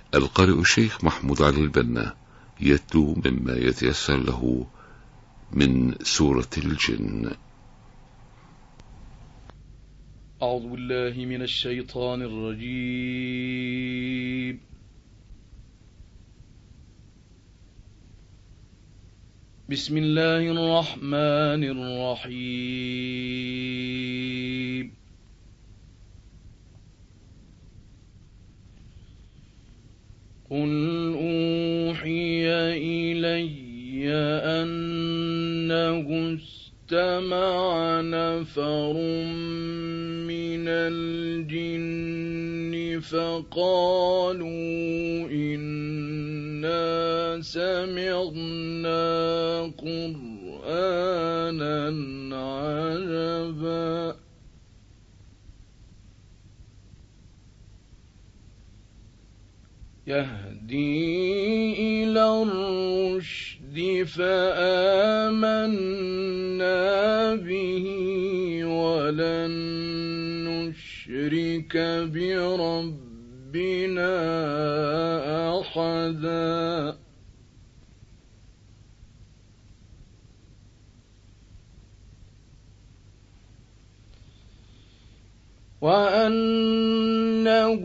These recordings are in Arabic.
القارئ الشيخ محمود علي البنا يتلو مما يتيسر له من سورة الجن. أعوذ بالله من الشيطان الرجيم. بسم الله الرحمن الرحيم. قل أوحي إلي أنه استمع نفر من الجن فقالوا إنا سمعنا قرآنا عجبا يهدي إلى الرشد فآمنا به ولن نشرك بربنا أحدا وأنه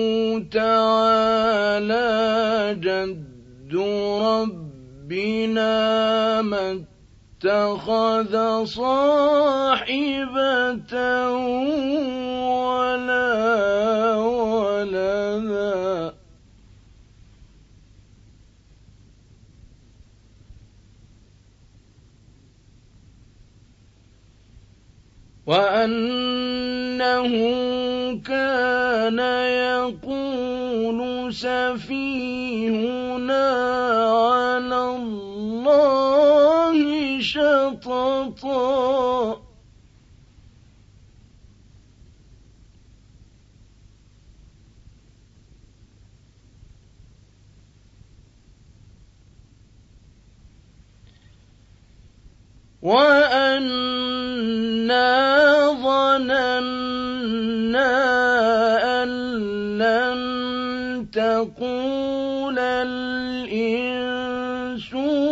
تعالى جد ربنا ما اتخذ صاحبة ولا ولدا وأنه كان يقول سفيهنا على الله شططا وأنا ظننا أن لن تقول الإنس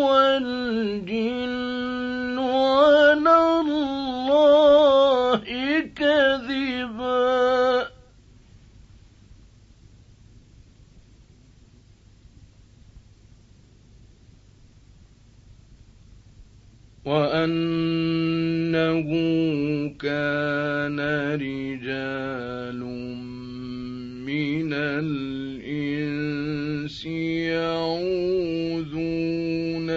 والجن على الله كذبا وأنه كان رجال من الإنس يعوذون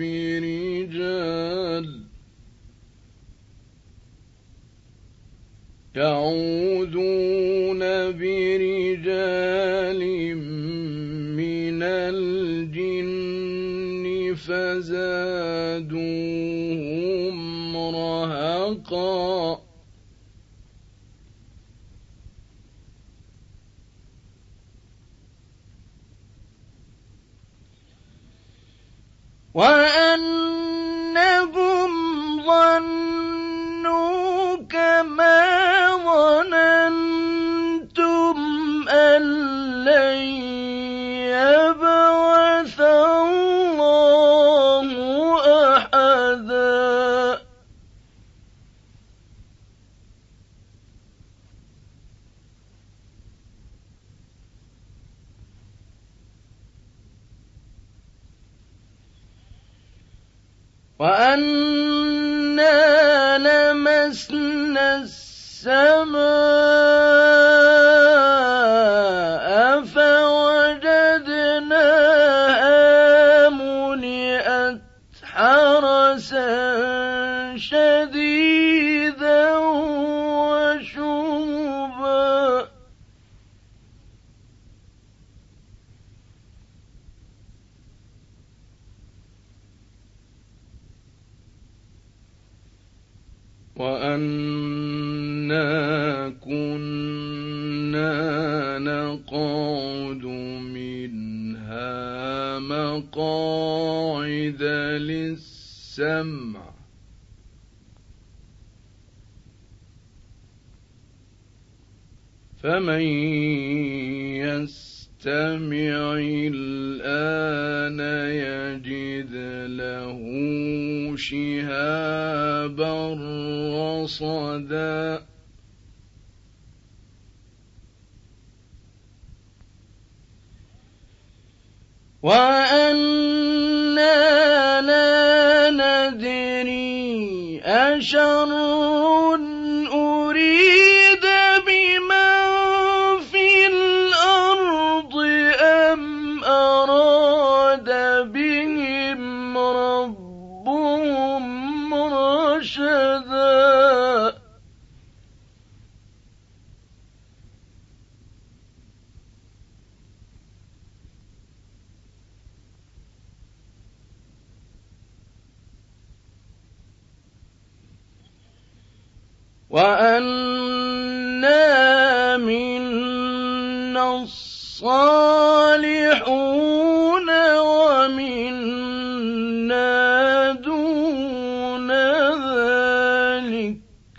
برجال من الجن فزادوهم رهقا وأنهم ظنوا كما ظننتم أن لن يبعث الله أحدا وأنا لمسنا السماء فوجدناها ملئت حرسا شديدا وشهبا وأنا كنا نقعد منها مقاعد للسمع فمن يستمع الآن يجد له شهابا رصدا وأنا لا ندري أشر أريد بمن في الأرض أم أراد بهم ربهم رشدا وأنا منا الصالحون ومنا دون ذلك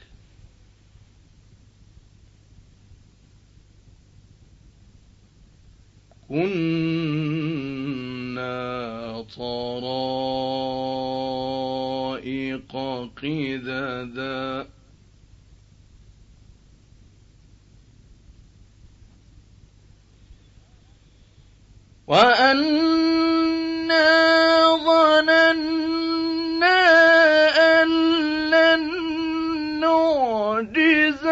كنا طرائق قددا وأنا ظننا أن لن نعجز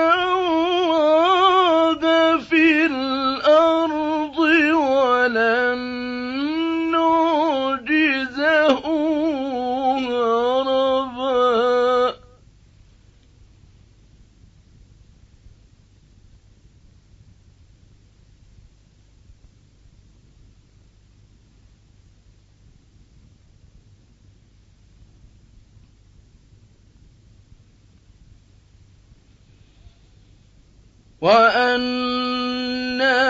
الله في الأرض ولن نعجزه هربا وأنا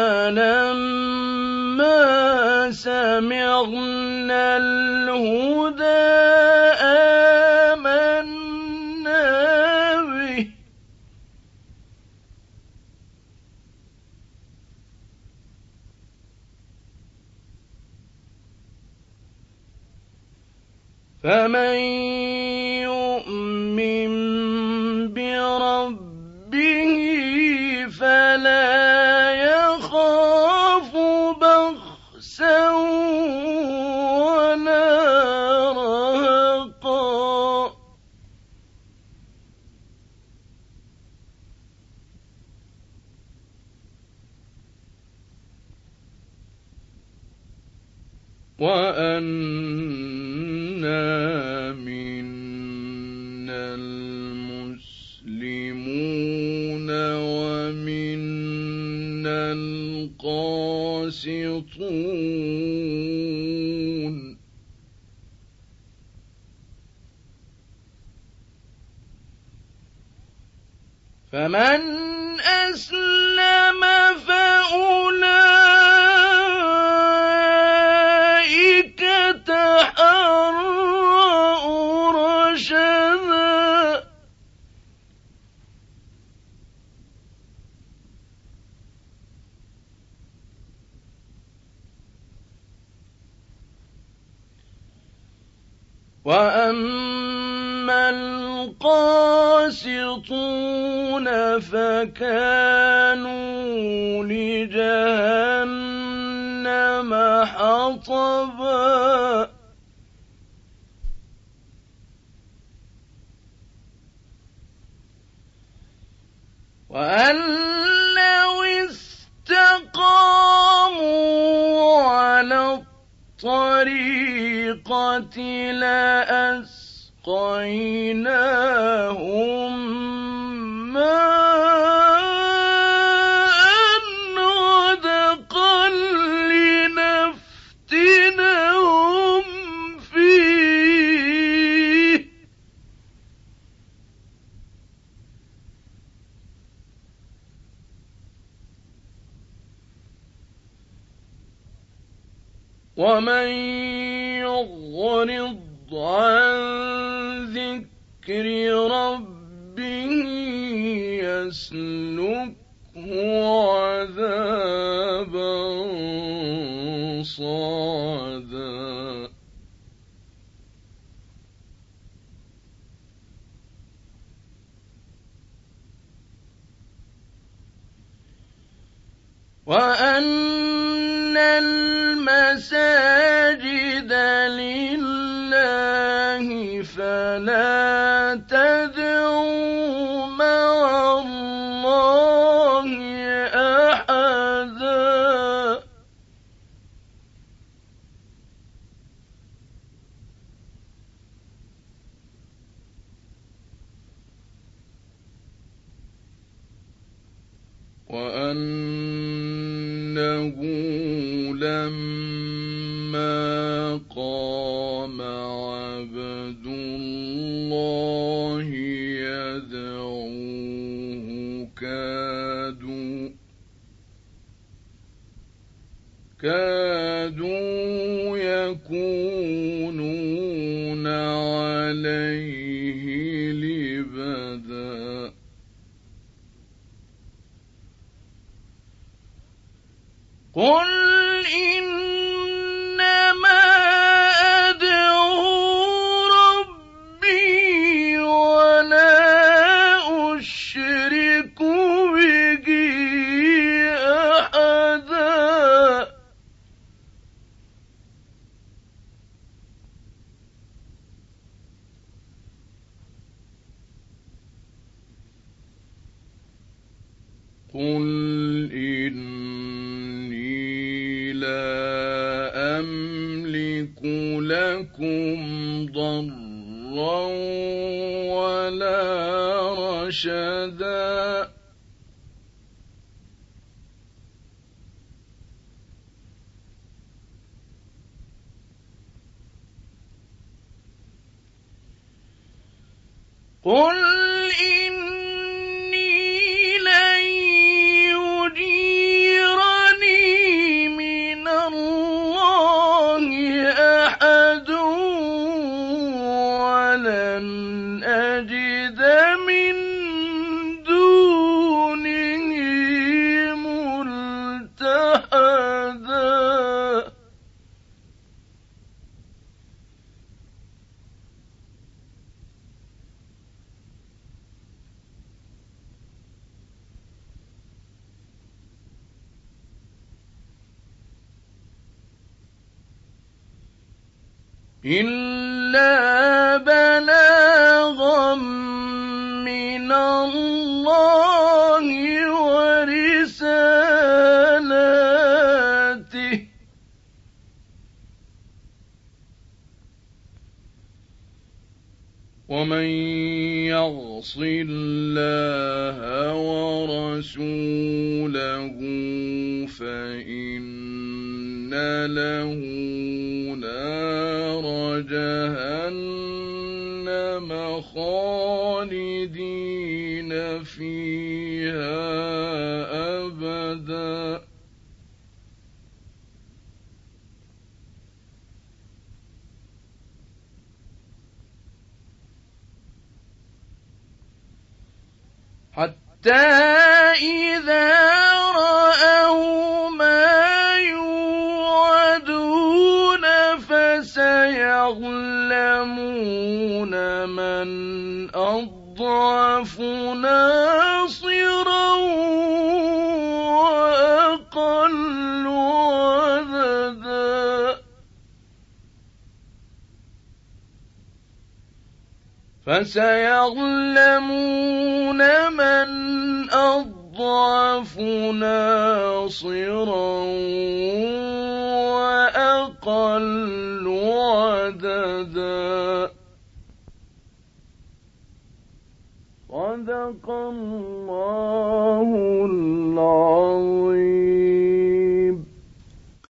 لما سمعنا الهدى آمنا به فمن يؤمن بربه فلا يخاف بخسا ولا رهقا وأنا منا المسلمون ومنا القاسطون فمن أسلم فأولئك تحروا رشدا وأما القاسطون فكانوا لجهنم حطبا وأن لو استقاموا على الطريقة لأسقيناهم ماء غدقا لنفتنهم فيه ومن يعرض عن ذكر ربه يسلكه عذابا صَادًا وَأَنَّ الْمَسَاجِدَ لِلَّهِ فَلَا تَدْعُوا مَعَ اللَّهِ أَحَدًا وَأَنَّهُ لَمَّا قَامَ عَبْدُ اللَّهِ يَدْعُوهُ كَادُوا يَكُونُونَ عَلَيْهِ لِبَدًا قُلْ إِنَّمَا أَدْعُو رَبِّي وَلَا أُشْرِكُ بِهِ أَحَدًا قُلْ إِنِّي لَا أَمْلِكُ لَكُمْ ضَرًّا وَلَا رَشَدًا قُلْ إِنِّي لَن يُجِيرَنِي مِنَ اللَّهِ أَحَدٌ وَلَنْ أَجِدَ مِن دُونِهِ مُلْتَحَدًا إِلَّا بَلَاغًا مِّنَ اللَّهِ وَرِسَالَاتِهِ وَمَن يَعْصِ اللَّهَ وَرَسُولَهُ فَإِنَّ لَهُ نَارَ جَهَنَّمَ خَالِدِينَ فِيهَا أَبَدًا حَتَّى إِذَا رَأَوْا مَا يُوعَدُونَ فَسَيَعْلَمُونَ مَنْ أَضْعَفُ نَاصِرًا وَأَقَلُّ عَدَدًا فَسَيَعْلَمُونَ مَنْ أَضْعَفُ نَاصِرًا وَأَقَلُّ عَدَدًا صدق الله العظيم.